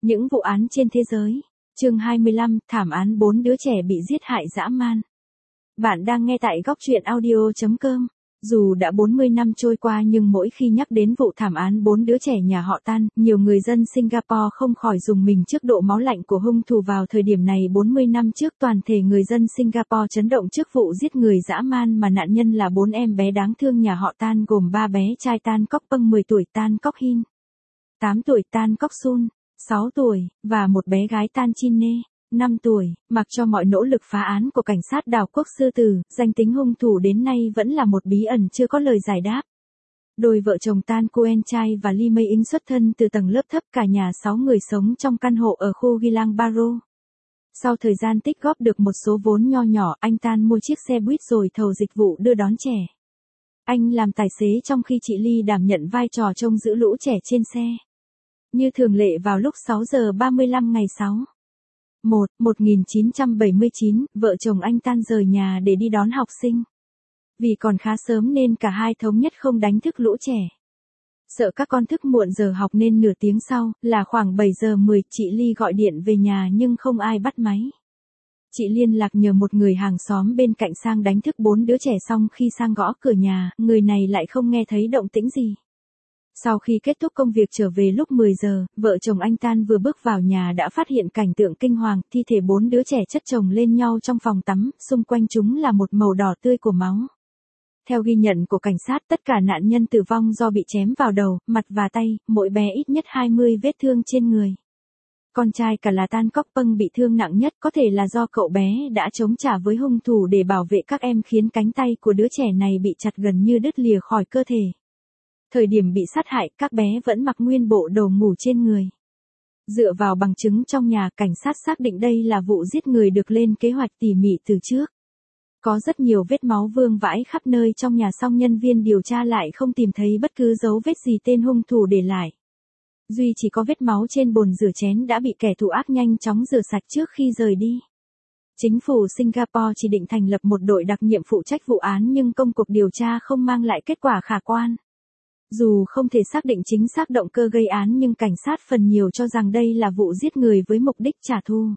Những vụ án trên thế giới. Chương 25, thảm án 4 đứa trẻ bị giết hại dã man. Bạn đang nghe tại góc truyện audio.com. Dù đã 40 năm trôi qua nhưng mỗi khi nhắc đến vụ thảm án 4 đứa trẻ nhà họ Tan, nhiều người dân Singapore không khỏi rùng mình trước độ máu lạnh của hung thủ. Vào thời điểm này 40 năm trước, toàn thể người dân Singapore chấn động trước vụ giết người dã man mà nạn nhân là 4 em bé đáng thương nhà họ Tan, gồm 3 bé trai Tan Kok Peng 10 tuổi, Tan Kok Hin 8 tuổi, Tan Kok Sun 6 tuổi, và một bé gái Tan Chin Ne 5 tuổi. Mặc cho mọi nỗ lực phá án của cảnh sát đảo quốc Sư Tử, danh tính hung thủ đến nay vẫn là một bí ẩn chưa có lời giải đáp. Đôi vợ chồng Tan Kuen Chai và Lee Mei In xuất thân từ tầng lớp thấp, cả nhà 6 người sống trong căn hộ ở khu Gilang Baro. Sau thời gian tích góp được một số vốn nho nhỏ, anh Tan mua chiếc xe buýt rồi thầu dịch vụ đưa đón trẻ. Anh làm tài xế trong khi chị Lee đảm nhận vai trò trông giữ lũ trẻ trên xe. Như thường lệ vào lúc 6 giờ 35 ngày 1979, vợ chồng anh Tan rời nhà để đi đón học sinh. Vì còn khá sớm nên cả hai thống nhất không đánh thức lũ trẻ. Sợ các con thức muộn giờ học nên nửa tiếng sau, là khoảng 7 giờ 10, chị Ly gọi điện về nhà nhưng không ai bắt máy. Chị liên lạc nhờ một người hàng xóm bên cạnh sang đánh thức 4 đứa trẻ, xong khi sang gõ cửa nhà, người này lại không nghe thấy động tĩnh gì. Sau khi kết thúc công việc trở về lúc 10 giờ, vợ chồng anh Tan vừa bước vào nhà đã phát hiện cảnh tượng kinh hoàng, thi thể 4 đứa trẻ chất chồng lên nhau trong phòng tắm, xung quanh chúng là một màu đỏ tươi của máu. Theo ghi nhận của cảnh sát, tất cả nạn nhân tử vong do bị chém vào đầu, mặt và tay, mỗi bé ít nhất 20 vết thương trên người. Con trai cả là Tan Kok Peng bị thương nặng nhất, có thể là do cậu bé đã chống trả với hung thủ để bảo vệ các em, khiến cánh tay của đứa trẻ này bị chặt gần như đứt lìa khỏi cơ thể. Thời điểm bị sát hại, các bé vẫn mặc nguyên bộ đồ ngủ trên người. Dựa vào bằng chứng trong nhà, cảnh sát xác định đây là vụ giết người được lên kế hoạch tỉ mỉ từ trước. Có rất nhiều vết máu vương vãi khắp nơi trong nhà, song nhân viên điều tra lại không tìm thấy bất cứ dấu vết gì tên hung thủ để lại. Duy chỉ có vết máu trên bồn rửa chén đã bị kẻ thù ác nhanh chóng rửa sạch trước khi rời đi. Chính phủ Singapore chỉ định thành lập một đội đặc nhiệm phụ trách vụ án, nhưng công cuộc điều tra không mang lại kết quả khả quan. Dù không thể xác định chính xác động cơ gây án, nhưng cảnh sát phần nhiều cho rằng đây là vụ giết người với mục đích trả thù.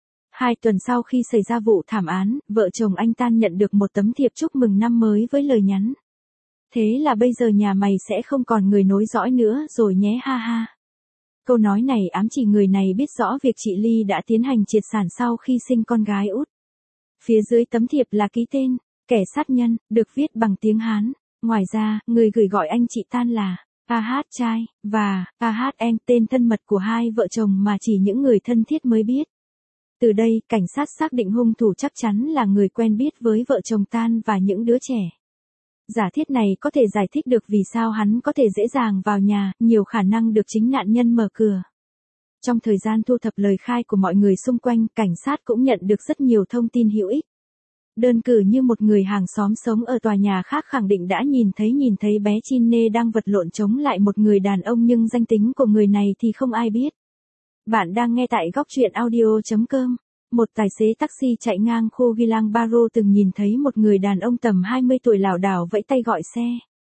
2 tuần sau khi xảy ra vụ thảm án, vợ chồng anh Tan nhận được một tấm thiệp chúc mừng năm mới với lời nhắn: "Thế là bây giờ nhà mày sẽ không còn người nối dõi nữa rồi nhé, ha ha." Câu nói này ám chỉ người này biết rõ việc chị Ly đã tiến hành triệt sản sau khi sinh con gái út. Phía dưới tấm thiệp là ký tên kẻ sát nhân, được viết bằng tiếng Hán. Ngoài ra, người gửi gọi anh chị Tan là Ah Chai và Ah Eng, tên thân mật của hai vợ chồng mà chỉ những người thân thiết mới biết. Từ đây, cảnh sát xác định hung thủ chắc chắn là người quen biết với vợ chồng Tan và những đứa trẻ. Giả thiết này có thể giải thích được vì sao hắn có thể dễ dàng vào nhà, nhiều khả năng được chính nạn nhân mở cửa. Trong thời gian thu thập lời khai của mọi người xung quanh, cảnh sát cũng nhận được rất nhiều thông tin hữu ích. Đơn cử như một người hàng xóm sống ở tòa nhà khác khẳng định đã nhìn thấy bé Chin Ne đang vật lộn chống lại một người đàn ông, nhưng danh tính của người này thì không ai biết. Bạn đang nghe tại góc truyện audio.com. Một tài xế taxi chạy ngang khu Gilang Baro từng nhìn thấy một người đàn ông tầm 20 tuổi lảo đảo vẫy tay gọi xe.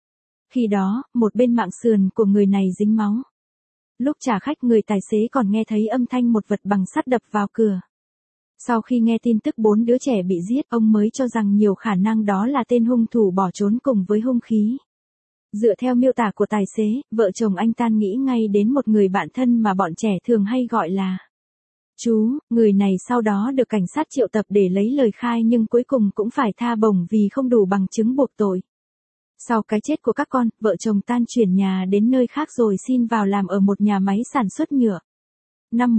Khi đó, một bên mạng sườn của người này dính máu. Lúc trả khách, người tài xế còn nghe thấy âm thanh một vật bằng sắt đập vào cửa. Sau khi nghe tin tức 4 đứa trẻ bị giết, ông mới cho rằng nhiều khả năng đó là tên hung thủ bỏ trốn cùng với hung khí. Dựa theo miêu tả của tài xế, vợ chồng anh Tan nghĩ ngay đến một người bạn thân mà bọn trẻ thường hay gọi là chú. Người này sau đó được cảnh sát triệu tập để lấy lời khai, nhưng cuối cùng cũng phải tha bổng vì không đủ bằng chứng buộc tội. Sau cái chết của các con, vợ chồng Tan chuyển nhà đến nơi khác rồi xin vào làm ở một nhà máy sản xuất nhựa. Năm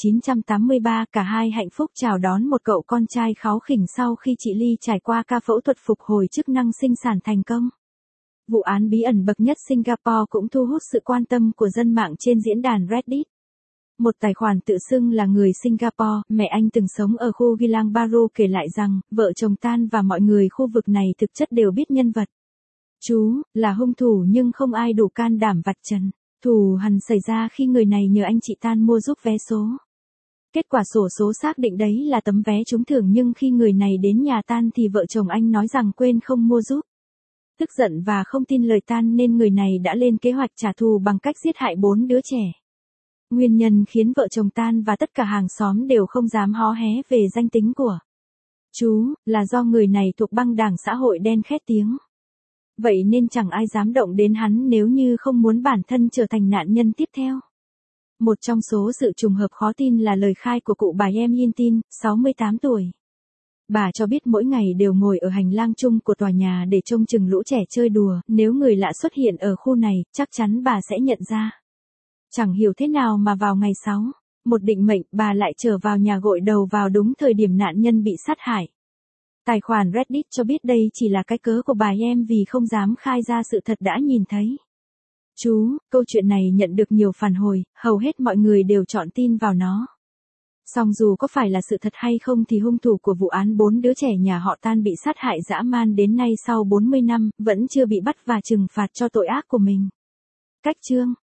1983, cả hai hạnh phúc chào đón một cậu con trai kháu khỉnh sau khi chị Ly trải qua ca phẫu thuật phục hồi chức năng sinh sản thành công. Vụ án bí ẩn bậc nhất Singapore cũng thu hút sự quan tâm của dân mạng trên diễn đàn Reddit. Một tài khoản tự xưng là người Singapore, mẹ anh từng sống ở khu Gilang Baro, kể lại rằng, vợ chồng Tan và mọi người khu vực này thực chất đều biết nhân vật chú là hung thủ, nhưng không ai đủ can đảm vạch trần. Thù hằn xảy ra khi người này nhờ anh chị Tan mua giúp vé số. Kết quả xổ số xác định đấy là tấm vé trúng thưởng, nhưng khi người này đến nhà Tan thì vợ chồng anh nói rằng quên không mua giúp. Tức giận và không tin lời Tan nên người này đã lên kế hoạch trả thù bằng cách giết hại 4 đứa trẻ. Nguyên nhân khiến vợ chồng tan và tất cả hàng xóm đều không dám hó hé về danh tính của chú, là do người này thuộc băng đảng xã hội đen khét tiếng. Vậy nên chẳng ai dám động đến hắn nếu như không muốn bản thân trở thành nạn nhân tiếp theo. Một trong số sự trùng hợp khó tin là lời khai của cụ bà Em Yin Tin, 68 tuổi. Bà cho biết mỗi ngày đều ngồi ở hành lang chung của tòa nhà để trông chừng lũ trẻ chơi đùa, nếu người lạ xuất hiện ở khu này, chắc chắn bà sẽ nhận ra. Chẳng hiểu thế nào mà vào ngày 6, một định mệnh, bà lại trở vào nhà gội đầu vào đúng thời điểm nạn nhân bị sát hại. Tài khoản Reddit cho biết đây chỉ là cái cớ của bà em vì không dám khai ra sự thật đã nhìn thấy. Chú, câu chuyện này nhận được nhiều phản hồi, hầu hết mọi người đều chọn tin vào nó. Song dù có phải là sự thật hay không thì hung thủ của vụ án 4 đứa trẻ nhà họ Tan bị sát hại dã man đến nay sau 40 năm, vẫn chưa bị bắt và trừng phạt cho tội ác của mình. Cách chương